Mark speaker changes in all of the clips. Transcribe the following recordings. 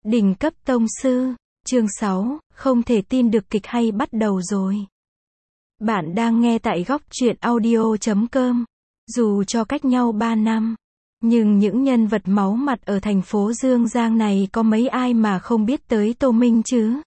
Speaker 1: Đỉnh cấp tông sư, chương 6, không thể tin được kịch hay bắt đầu rồi. Bạn đang nghe tại góc truyện audio.com. Dù cho cách nhau 3 năm, nhưng những nhân vật máu mặt ở thành phố Dương Giang này có mấy ai mà không biết tới Tô Minh chứ?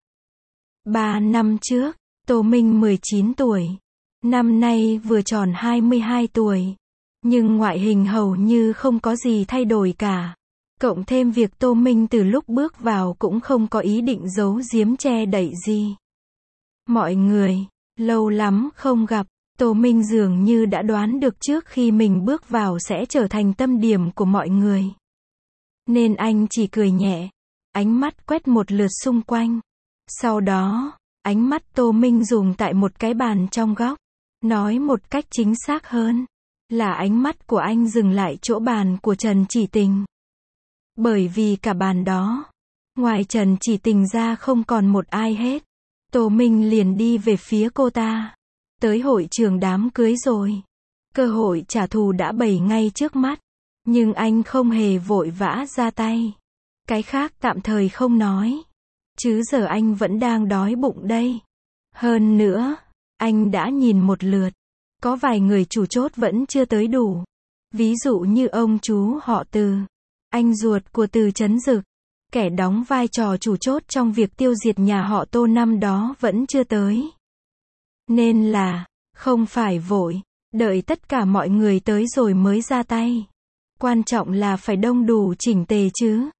Speaker 1: 3 năm trước, Tô Minh 19 tuổi. Năm nay vừa tròn 22 tuổi. Nhưng ngoại hình hầu như không có gì thay đổi cả. Cộng thêm việc Tô Minh từ lúc bước vào cũng không có ý định giấu giếm che đậy gì. Mọi người, lâu lắm không gặp, Tô Minh dường như đã đoán được trước khi mình bước vào sẽ trở thành tâm điểm của mọi người. Nên anh chỉ cười nhẹ, ánh mắt quét một lượt xung quanh. Sau đó, ánh mắt Tô Minh dùng tại một cái bàn trong góc. Nói một cách chính xác hơn, là ánh mắt của anh dừng lại chỗ bàn của Trần Chỉ Tình. Bởi vì cả bàn đó, ngoài Trần Chỉ Tình ra không còn một ai hết. Tô Minh liền đi về phía cô ta. Tới hội trường đám cưới rồi. Cơ hội trả thù đã bày ngay trước mắt. Nhưng anh không hề vội vã ra tay. Cái khác tạm thời không nói. Chứ giờ anh vẫn đang đói bụng đây. Hơn nữa, anh đã nhìn một lượt. Có vài người chủ chốt vẫn chưa tới đủ. Ví dụ như ông chú họ Từ, anh ruột của Từ Chấn Dực, kẻ đóng vai trò chủ chốt trong việc tiêu diệt nhà họ Tô năm đó vẫn chưa tới. Nên là, không phải vội, đợi tất cả mọi người tới rồi mới ra tay. Quan trọng là phải đông đủ chỉnh tề chứ.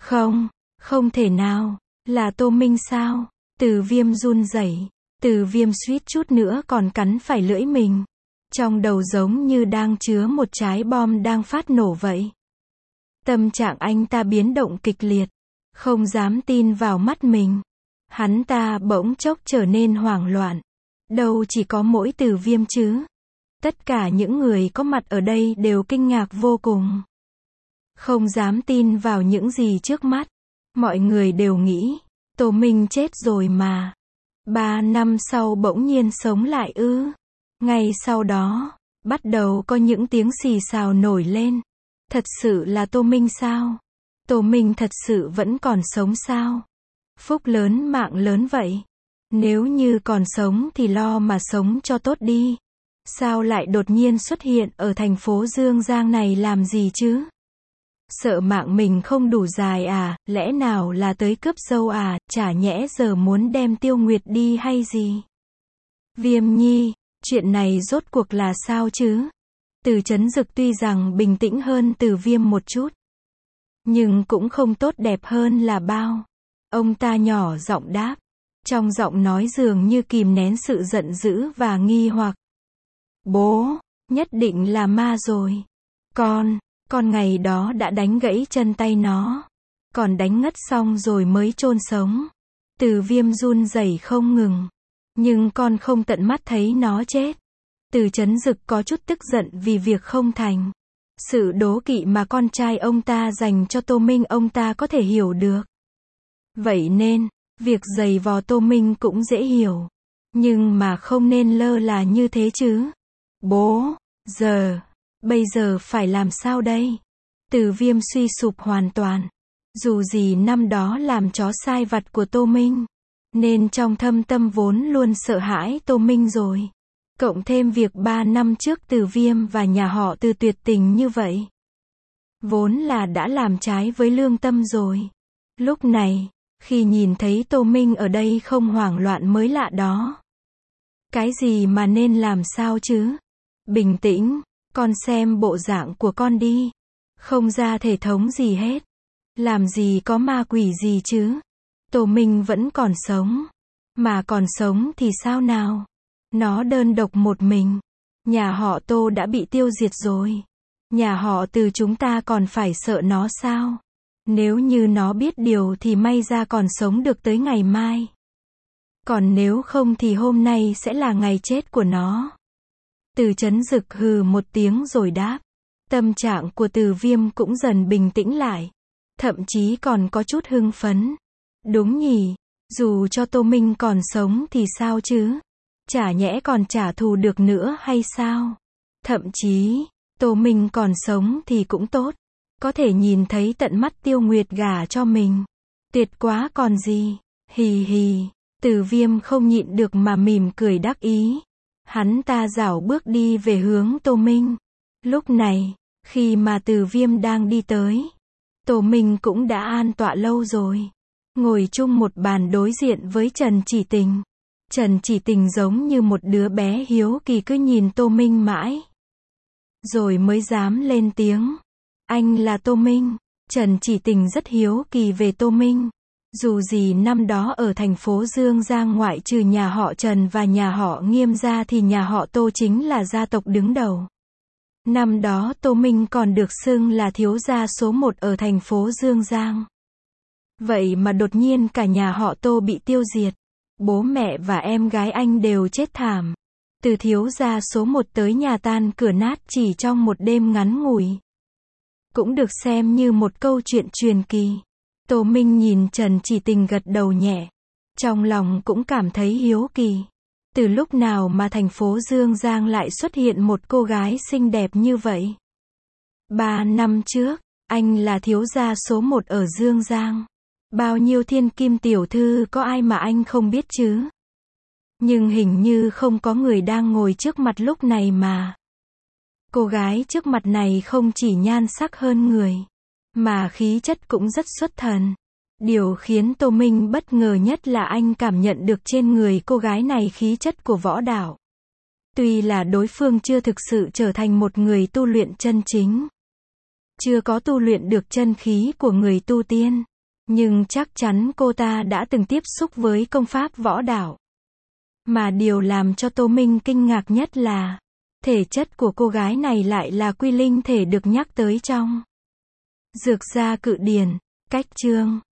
Speaker 1: Không thể nào, là Tô Minh sao? Từ Viêm run rẩy, Từ Viêm suýt chút nữa còn cắn phải lưỡi mình. Trong đầu giống như đang chứa một trái bom đang phát nổ vậy. Tâm trạng anh ta biến động kịch liệt, không dám tin vào mắt mình. Hắn ta bỗng chốc trở nên hoảng loạn. Đâu chỉ có mỗi Từ Viêm chứ. Tất cả những người có mặt ở đây đều kinh ngạc vô cùng. Không dám tin vào những gì trước mắt. Mọi người đều nghĩ, Tô Minh chết rồi mà. 3 năm sau bỗng nhiên sống lại ư? Ngay sau đó, bắt đầu có những tiếng xì xào nổi lên. Thật sự là Tô Minh sao? Tô Minh thật sự vẫn còn sống sao? Phúc lớn mạng lớn vậy. Nếu như còn sống thì lo mà sống cho tốt đi. Sao lại đột nhiên xuất hiện ở thành phố Dương Giang này làm gì chứ? Sợ mạng mình không đủ dài à? Lẽ nào là tới cướp dâu à? Chả nhẽ giờ muốn đem Tiêu Nguyệt đi hay gì? Viêm Nhi, chuyện này rốt cuộc là sao chứ? Từ Chấn Dực tuy rằng bình tĩnh hơn Từ Viêm một chút, nhưng cũng không tốt đẹp hơn là bao. Ông ta nhỏ giọng đáp, trong giọng nói dường như kìm nén sự giận dữ và nghi hoặc. Bố, nhất định là ma rồi. Con ngày đó đã đánh gãy chân tay nó. Còn đánh ngất xong rồi mới chôn sống. Từ Viêm run rẩy không ngừng. Nhưng con không tận mắt thấy nó chết. Từ Chấn Dực có chút tức giận vì việc không thành. Sự đố kỵ mà con trai ông ta dành cho Tô Minh ông ta có thể hiểu được. Vậy nên, việc giày vò Tô Minh cũng dễ hiểu. Nhưng mà không nên lơ là như thế chứ. Bố, bây giờ phải làm sao đây? Từ Viêm suy sụp hoàn toàn. Dù gì năm đó làm chó sai vặt của Tô Minh, nên trong thâm tâm vốn luôn sợ hãi Tô Minh rồi. Cộng thêm việc 3 năm trước Từ Viêm và nhà họ Từ tuyệt tình như vậy. Vốn là đã làm trái với lương tâm rồi. Lúc này, khi nhìn thấy Tô Minh ở đây không hoảng loạn mới lạ đó. Cái gì mà nên làm sao chứ? Bình tĩnh, con xem bộ dạng của con đi. Không ra thể thống gì hết. Làm gì có ma quỷ gì chứ? Tô Minh vẫn còn sống. Mà còn sống thì sao nào? Nó đơn độc một mình. Nhà họ Tô đã bị tiêu diệt rồi. Nhà họ Từ chúng ta còn phải sợ nó sao? Nếu như nó biết điều thì may ra còn sống được tới ngày mai. Còn nếu không thì hôm nay sẽ là ngày chết của nó. Từ Chấn Dực hừ một tiếng rồi đáp. Tâm trạng của Từ Viêm cũng dần bình tĩnh lại. Thậm chí còn có chút hưng phấn. Đúng nhỉ, dù cho Tô Minh còn sống thì sao chứ? Chả nhẽ còn trả thù được nữa hay sao? Thậm chí, Tô Minh còn sống thì cũng tốt. Có thể nhìn thấy tận mắt Tiêu Nguyệt gả cho mình. Tuyệt quá còn gì. Hì hì. Từ Viêm không nhịn được mà mỉm cười đắc ý. Hắn ta rảo bước đi về hướng Tô Minh. Lúc này, khi mà Từ Viêm đang đi tới, Tô Minh cũng đã an tọa lâu rồi. Ngồi chung một bàn đối diện với Trần Chỉ Tình. Trần Chỉ Tình giống như một đứa bé hiếu kỳ cứ nhìn Tô Minh mãi. Rồi mới dám lên tiếng. Anh là Tô Minh. Trần Chỉ Tình rất hiếu kỳ về Tô Minh. Dù gì năm đó ở thành phố Dương Giang ngoại trừ nhà họ Trần và nhà họ Nghiêm ra thì nhà họ Tô chính là gia tộc đứng đầu. Năm đó Tô Minh còn được xưng là thiếu gia số 1 ở thành phố Dương Giang. Vậy mà đột nhiên cả nhà họ Tô bị tiêu diệt. Bố mẹ và em gái anh đều chết thảm. Từ thiếu gia số 1 tới nhà tan cửa nát chỉ trong một đêm ngắn ngủi. Cũng được xem như một câu chuyện truyền kỳ. Tô Minh nhìn Trần Chỉ Tình gật đầu nhẹ. Trong lòng cũng cảm thấy hiếu kỳ. Từ lúc nào mà thành phố Dương Giang lại xuất hiện một cô gái xinh đẹp như vậy? 3 năm trước, anh là thiếu gia số 1 ở Dương Giang. Bao nhiêu thiên kim tiểu thư có ai mà anh không biết chứ? Nhưng hình như không có người đang ngồi trước mặt lúc này mà. Cô gái trước mặt này không chỉ nhan sắc hơn người, mà khí chất cũng rất xuất thần. Điều khiến Tô Minh bất ngờ nhất là anh cảm nhận được trên người cô gái này khí chất của võ đạo. Tuy là đối phương chưa thực sự trở thành một người tu luyện chân chính, chưa có tu luyện được chân khí của người tu tiên, nhưng chắc chắn cô ta đã từng tiếp xúc với công pháp võ đạo. Mà điều làm cho Tô Minh kinh ngạc nhất là thể chất của cô gái này lại là quy linh thể được nhắc tới trong Dược Gia Cự Điển. Cách chương